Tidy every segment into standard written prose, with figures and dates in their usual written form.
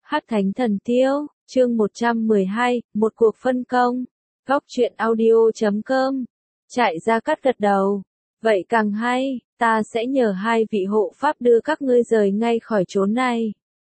Hắc Thánh Thần Tiêu, chương 112, một cuộc phân công. Góc truyện audio.com. Trại Gia Cát gật đầu. Vậy càng hay, ta sẽ nhờ hai vị hộ pháp đưa các ngươi rời ngay khỏi chốn này.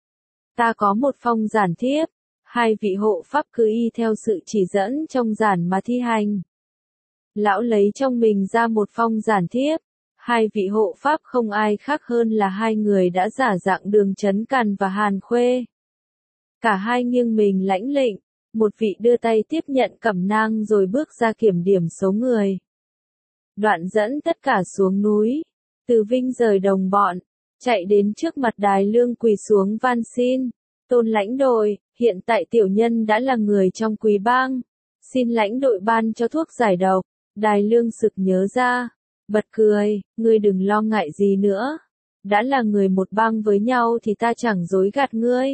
Ta có một phong giản thiếp, hai vị hộ pháp cứ y theo sự chỉ dẫn trong giản mà thi hành. Lão lấy trong mình ra một phong giản thiếp. Hai vị hộ pháp không ai khác hơn là hai người đã giả dạng Đường Chấn Càn và Hàn Khuê. Cả hai nghiêng mình lãnh lệnh, một vị đưa tay tiếp nhận cẩm nang rồi bước ra kiểm điểm số người. Đoạn dẫn tất cả xuống núi, Từ Vinh rời đồng bọn, chạy đến trước mặt Đài Lương quỳ xuống van xin. Tôn lãnh đội, hiện tại tiểu nhân đã là người trong Quý bang, xin lãnh đội ban cho thuốc giải độc. Đài Lương sực nhớ ra, bật cười, ngươi đừng lo ngại gì nữa. Đã là người một bang với nhau thì ta chẳng dối gạt ngươi.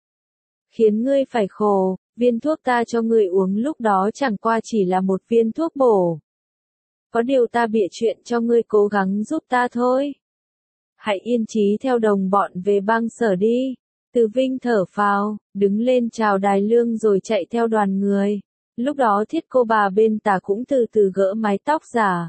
Khiến ngươi phải khổ, viên thuốc ta cho ngươi uống lúc đó chẳng qua chỉ là một viên thuốc bổ. Có điều ta bịa chuyện cho ngươi cố gắng giúp ta thôi. Hãy yên trí theo đồng bọn về bang sở đi. Từ Vinh thở phào, đứng lên chào Đài Lương rồi chạy theo đoàn người. Lúc đó Thiết cô bà bên tả cũng từ từ gỡ mái tóc giả.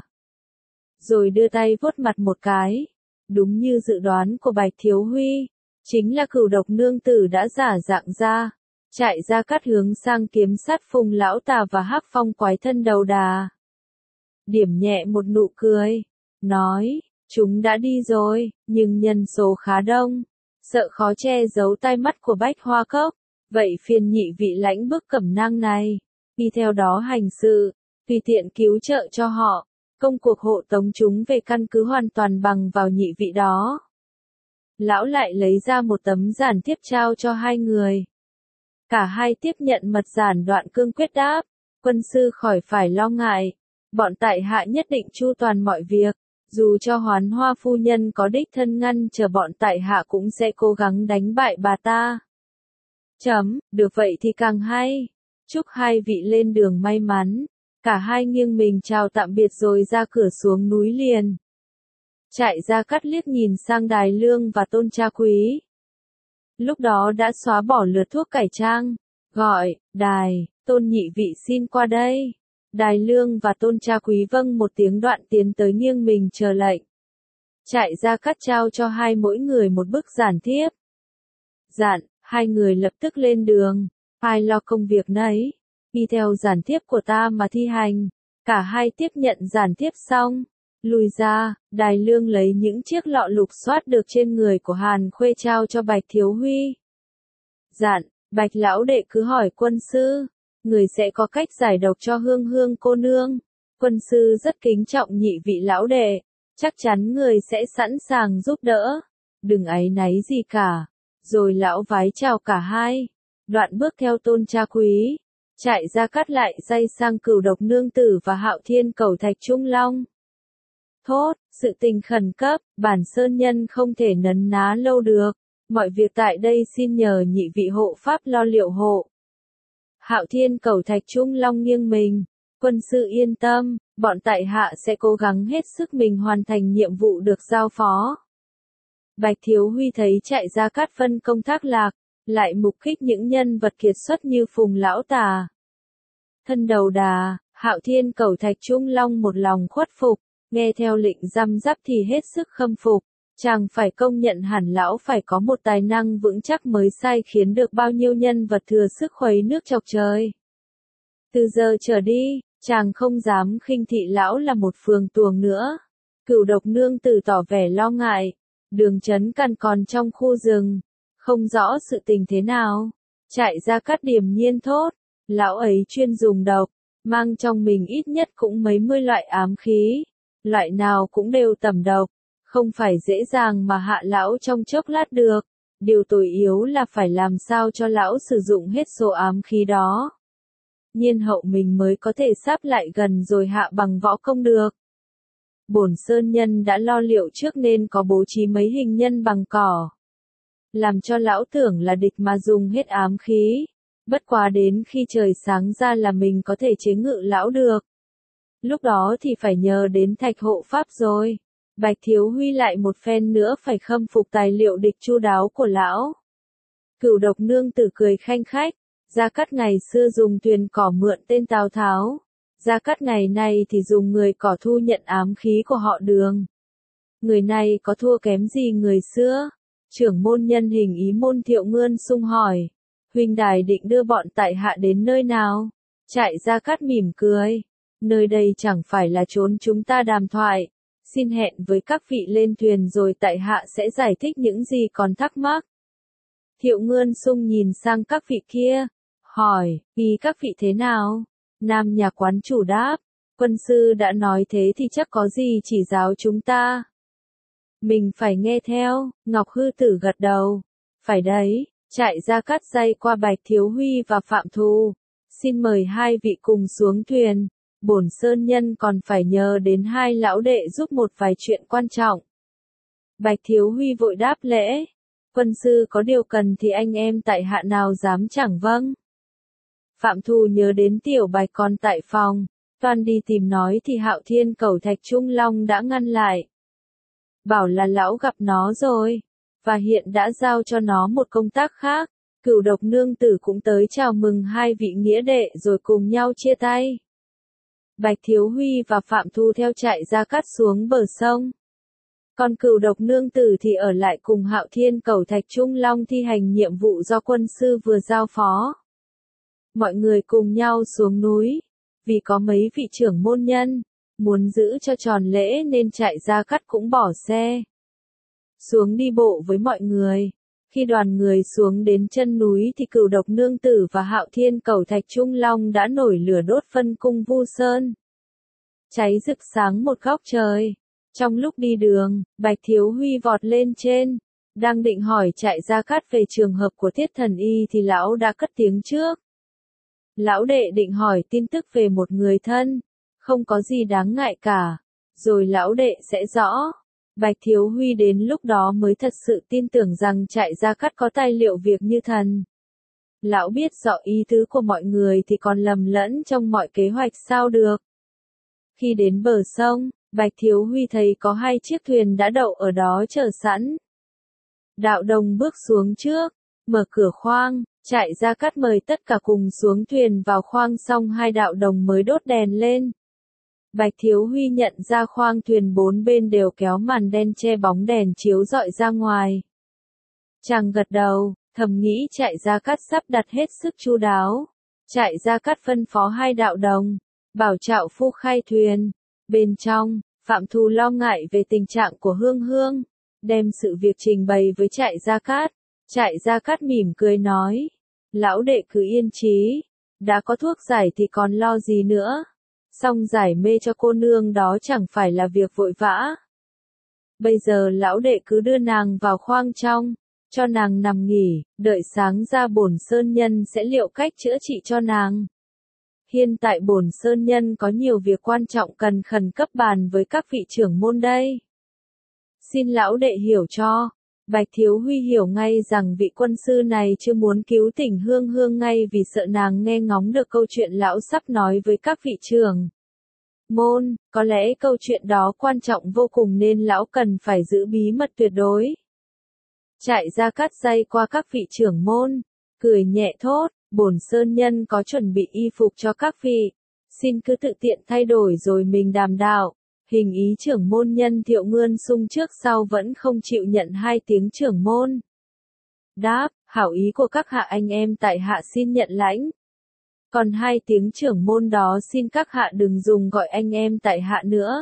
Rồi đưa tay vuốt mặt một cái. Đúng như dự đoán của Bạch Thiếu Huy. Chính là Cửu Độc nương tử đã giả dạng ra. Chạy ra cắt hướng sang kiếm sát Phùng lão tà và Hắc Phong quái thân đầu đà. Điểm nhẹ một nụ cười. Nói, chúng đã đi rồi, nhưng nhân số khá đông. Sợ khó che giấu tai mắt của Bách Hoa Cốc. Vậy phiền nhị vị lãnh bức cẩm nang này. Đi theo đó hành sự, tùy tiện cứu trợ cho họ. Công cuộc hộ tống chúng về căn cứ hoàn toàn bằng vào nhị vị đó. Lão lại lấy ra một tấm giản tiếp trao cho hai người. Cả hai tiếp nhận mật giản đoạn cương quyết đáp. Quân sư khỏi phải lo ngại. Bọn tại hạ nhất định chu toàn mọi việc. Dù cho Hoán Hoa phu nhân có đích thân ngăn chờ bọn tại hạ cũng sẽ cố gắng đánh bại bà ta. Được vậy thì càng hay. Chúc hai vị lên đường may mắn. Cả hai nghiêng mình chào tạm biệt rồi ra cửa xuống núi liền. Chạy ra cắt liếc nhìn sang Đài Lương và Tôn Cha Quý. Lúc đó đã xóa bỏ lượt thuốc cải trang. Gọi, Đài, Tôn nhị vị xin qua đây. Đài Lương và Tôn Cha Quý vâng một tiếng đoạn tiến tới nghiêng mình chờ lệnh. Chạy ra cắt trao cho hai mỗi người một bức giản thiếp. Dặn, hai người lập tức lên đường. Ai lo công việc nấy. Đi theo giản thiếp của ta mà thi hành. Cả hai tiếp nhận giản thiếp xong. Lùi ra, Đài Lương lấy những chiếc lọ lục soát được trên người của Hàn Khuê trao cho Bạch Thiếu Huy. Dặn, Bạch lão đệ cứ hỏi quân sư. Người sẽ có cách giải độc cho Hương Hương cô nương. Quân sư rất kính trọng nhị vị lão đệ. Chắc chắn người sẽ sẵn sàng giúp đỡ. Đừng áy náy gì cả. Rồi lão vái chào cả hai. Đoạn bước theo Tôn Cha Quý. Chạy ra cắt lại dây sang Cửu Độc nương tử và Hạo Thiên Cẩu Thạch Trung Long. Thốt, sự tình khẩn cấp, bản sơn nhân không thể nấn ná lâu được. Mọi việc tại đây xin nhờ nhị vị hộ pháp lo liệu hộ. Hạo Thiên Cẩu Thạch Trung Long nghiêng mình. Quân sư yên tâm, bọn tại hạ sẽ cố gắng hết sức mình hoàn thành nhiệm vụ được giao phó. Bạch Thiếu Huy thấy chạy ra cát phân công thác lạc, lại mục kích những nhân vật kiệt xuất như Phùng lão tà. Thân đầu đà, Hạo Thiên Cẩu Thạch Trung Long một lòng khuất phục, nghe theo lệnh răm rắp thì hết sức khâm phục. Chàng phải công nhận hẳn lão phải có một tài năng vững chắc mới sai khiến được bao nhiêu nhân vật thừa sức khuấy nước chọc trời. Từ giờ trở đi, chàng không dám khinh thị lão là một phường tuồng nữa. Cửu Độc nương tử tỏ vẻ lo ngại. Đường Chấn Càn còn trong khu rừng. Không rõ sự tình thế nào. Chạy ra cắt điềm nhiên thốt. Lão ấy chuyên dùng độc. Mang trong mình ít nhất cũng mấy mươi loại ám khí. Loại nào cũng đều tẩm độc. Không phải dễ dàng mà hạ lão trong chốc lát được. Điều tối yếu là phải làm sao cho lão sử dụng hết số ám khí đó. Nhiên hậu mình mới có thể sáp lại gần rồi hạ bằng võ công được. Bổn sơn nhân đã lo liệu trước nên có bố trí mấy hình nhân bằng cỏ. Làm cho lão tưởng là địch mà dùng hết ám khí. Bất quá đến khi trời sáng ra là mình có thể chế ngự lão được. Lúc đó thì phải nhờ đến Thạch hộ pháp rồi. Bạch Thiếu Huy lại một phen nữa phải khâm phục tài liệu địch chu đáo của lão. Cửu Độc nương tử cười khanh khách, Gia Cát ngày xưa dùng thuyền cỏ mượn tên Tào Tháo, Gia Cát ngày nay thì dùng người cỏ thu nhận ám khí của họ Đường. Người này có thua kém gì người xưa? Trưởng môn nhân Hình Ý môn Thiệu Ngươn Sung hỏi, huynh đài định đưa bọn tại hạ đến nơi nào? Trại Gia Cát mỉm cười, nơi đây chẳng phải là chốn chúng ta đàm thoại, xin hẹn với các vị lên thuyền rồi tại hạ sẽ giải thích những gì còn thắc mắc. Thiệu Ngươn Sung nhìn sang các vị kia, hỏi, ý các vị thế nào? Nam nhà quán chủ đáp, quân sư đã nói thế thì chắc có gì chỉ giáo chúng ta. Mình phải nghe theo, Ngọc Hư Tử gật đầu. Phải đấy, trại Gia Cát dây qua Bạch Thiếu Huy và Phạm Thù. Xin mời hai vị cùng xuống thuyền. Bổn sơn nhân còn phải nhờ đến hai lão đệ giúp một vài chuyện quan trọng. Bạch Thiếu Huy vội đáp lễ. Quân sư có điều cần thì anh em tại hạ nào dám chẳng vâng. Phạm Thù nhớ đến Tiểu Bạch còn tại phòng. Toan đi tìm nói thì Hạo Thiên Cẩu Thạch Trung Long đã ngăn lại. Bảo là lão gặp nó rồi, và hiện đã giao cho nó một công tác khác. Cửu Độc nương tử cũng tới chào mừng hai vị nghĩa đệ rồi cùng nhau chia tay. Bạch Thiếu Huy và Phạm Thu theo trại Gia Cát xuống bờ sông. Còn Cửu Độc nương tử thì ở lại cùng Hạo Thiên Cẩu Thạch Trung Long thi hành nhiệm vụ do quân sư vừa giao phó. Mọi người cùng nhau xuống núi, vì có mấy vị trưởng môn nhân muốn giữ cho tròn lễ nên trại Gia Cát cũng bỏ xe xuống đi bộ với mọi người. Khi đoàn người xuống đến chân núi thì Cửu Độc nương tử và Hạo Thiên Cẩu Thạch Trung Long đã nổi lửa đốt phân cung Vu Sơn, cháy rực sáng một góc trời. Trong lúc đi đường, Bạch Thiếu Huy vọt lên trên, đang định hỏi trại Gia Cát về trường hợp của Thiết Thần Y thì lão đã cất tiếng trước. Lão đệ định hỏi tin tức về một người thân, không có gì đáng ngại cả, rồi lão đệ sẽ rõ. Bạch Thiếu Huy đến lúc đó mới thật sự tin tưởng rằng trại Gia Cát có tài liệu việc như thần. Lão biết rõ ý tứ của mọi người thì còn lầm lẫn trong mọi kế hoạch sao được. Khi đến bờ sông, Bạch Thiếu Huy thấy có hai chiếc thuyền đã đậu ở đó chờ sẵn. Đạo Đồng bước xuống trước, mở cửa khoang, trại Gia Cát mời tất cả cùng xuống thuyền vào khoang xong hai đạo đồng mới đốt đèn lên. Bạch Thiếu Huy nhận ra khoang thuyền bốn bên đều kéo màn đen che bóng đèn chiếu rọi ra ngoài. Chàng gật đầu, thầm nghĩ trại Gia Cát sắp đặt hết sức chu đáo. Trại Gia Cát phân phó hai đạo đồng, bảo trạo phu khai thuyền. Bên trong, Phạm Thù lo ngại về tình trạng của Hương Hương, đem sự việc trình bày với trại Gia Cát. Trại Gia Cát mỉm cười nói, lão đệ cứ yên trí, đã có thuốc giải thì còn lo gì nữa. Xong giải mê cho cô nương đó chẳng phải là việc vội vã. Bây giờ lão đệ cứ đưa nàng vào khoang trong, cho nàng nằm nghỉ, đợi sáng ra bổn sơn nhân sẽ liệu cách chữa trị cho nàng. Hiện tại bổn sơn nhân có nhiều việc quan trọng cần khẩn cấp bàn với các vị trưởng môn đây. Xin lão đệ hiểu cho. Bạch Thiếu Huy hiểu ngay rằng vị quân sư này chưa muốn cứu tỉnh Hương Hương ngay vì sợ nàng nghe ngóng được câu chuyện lão sắp nói với các vị trưởng môn, có lẽ câu chuyện đó quan trọng vô cùng nên lão cần phải giữ bí mật tuyệt đối. Trại Gia Cát dây qua các vị trưởng môn, cười nhẹ thốt, bổn sơn nhân có chuẩn bị y phục cho các vị, xin cứ tự tiện thay đổi rồi mình đàm đạo. Hình Ý trưởng môn nhân Thiệu Ngươn Sung trước sau vẫn không chịu nhận hai tiếng trưởng môn. Đáp, hảo ý của các hạ anh em tại hạ xin nhận lãnh. Còn hai tiếng trưởng môn đó xin các hạ đừng dùng gọi anh em tại hạ nữa.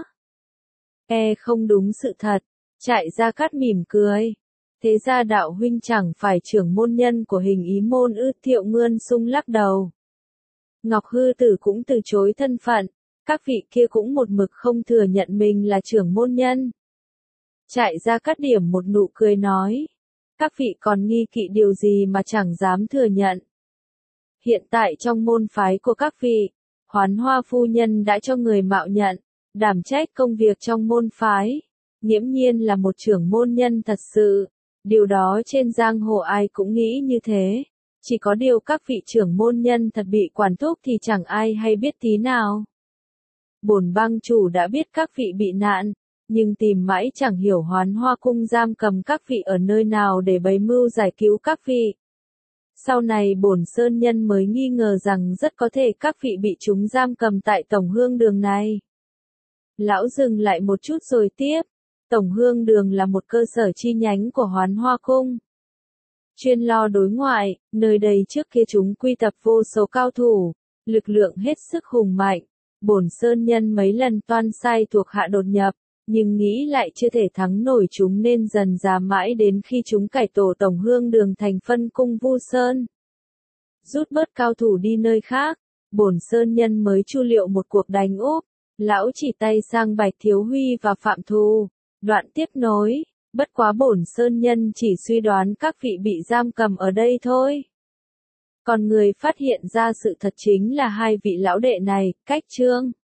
Không đúng sự thật. Trại Gia Cát mỉm cười. Thế ra đạo huynh chẳng phải trưởng môn nhân của Hình Ý môn ư? Thiệu Ngươn Sung lắc đầu. Ngọc Hư Tử cũng từ chối thân phận. Các vị kia cũng một mực không thừa nhận mình là trưởng môn nhân. Trại Gia Cát điểm một nụ cười nói. Các vị còn nghi kỵ điều gì mà chẳng dám thừa nhận. Hiện tại trong môn phái của các vị, Hoán Hoa phu nhân đã cho người mạo nhận, đảm trách công việc trong môn phái. Nghiễm nhiên là một trưởng môn nhân thật sự. Điều đó trên giang hồ ai cũng nghĩ như thế. Chỉ có điều các vị trưởng môn nhân thật bị quản thúc thì chẳng ai hay biết tí nào. Bổn bang chủ đã biết các vị bị nạn, nhưng tìm mãi chẳng hiểu Hoán Hoa cung giam cầm các vị ở nơi nào để bày mưu giải cứu các vị. Sau này bổn sơn nhân mới nghi ngờ rằng rất có thể các vị bị chúng giam cầm tại Tổng Hương Đường này. Lão dừng lại một chút rồi tiếp. Tổng Hương Đường là một cơ sở chi nhánh của Hoán Hoa Cung. Chuyên lo đối ngoại, nơi đây trước kia chúng quy tập vô số cao thủ, lực lượng hết sức hùng mạnh. Bổn sơn nhân mấy lần toan sai thuộc hạ đột nhập, nhưng nghĩ lại chưa thể thắng nổi chúng nên dần dà mãi đến khi chúng cải tổ Tổng Hương Đường thành phân cung Vu Sơn. Rút bớt cao thủ đi nơi khác, bổn sơn nhân mới chu liệu một cuộc đánh úp. Lão chỉ tay sang Bạch Thiếu Huy và Phạm Thù, đoạn tiếp nối, bất quá bổn sơn nhân chỉ suy đoán các vị bị giam cầm ở đây thôi. Còn người phát hiện ra sự thật chính là hai vị lão đệ này, Cách Trương.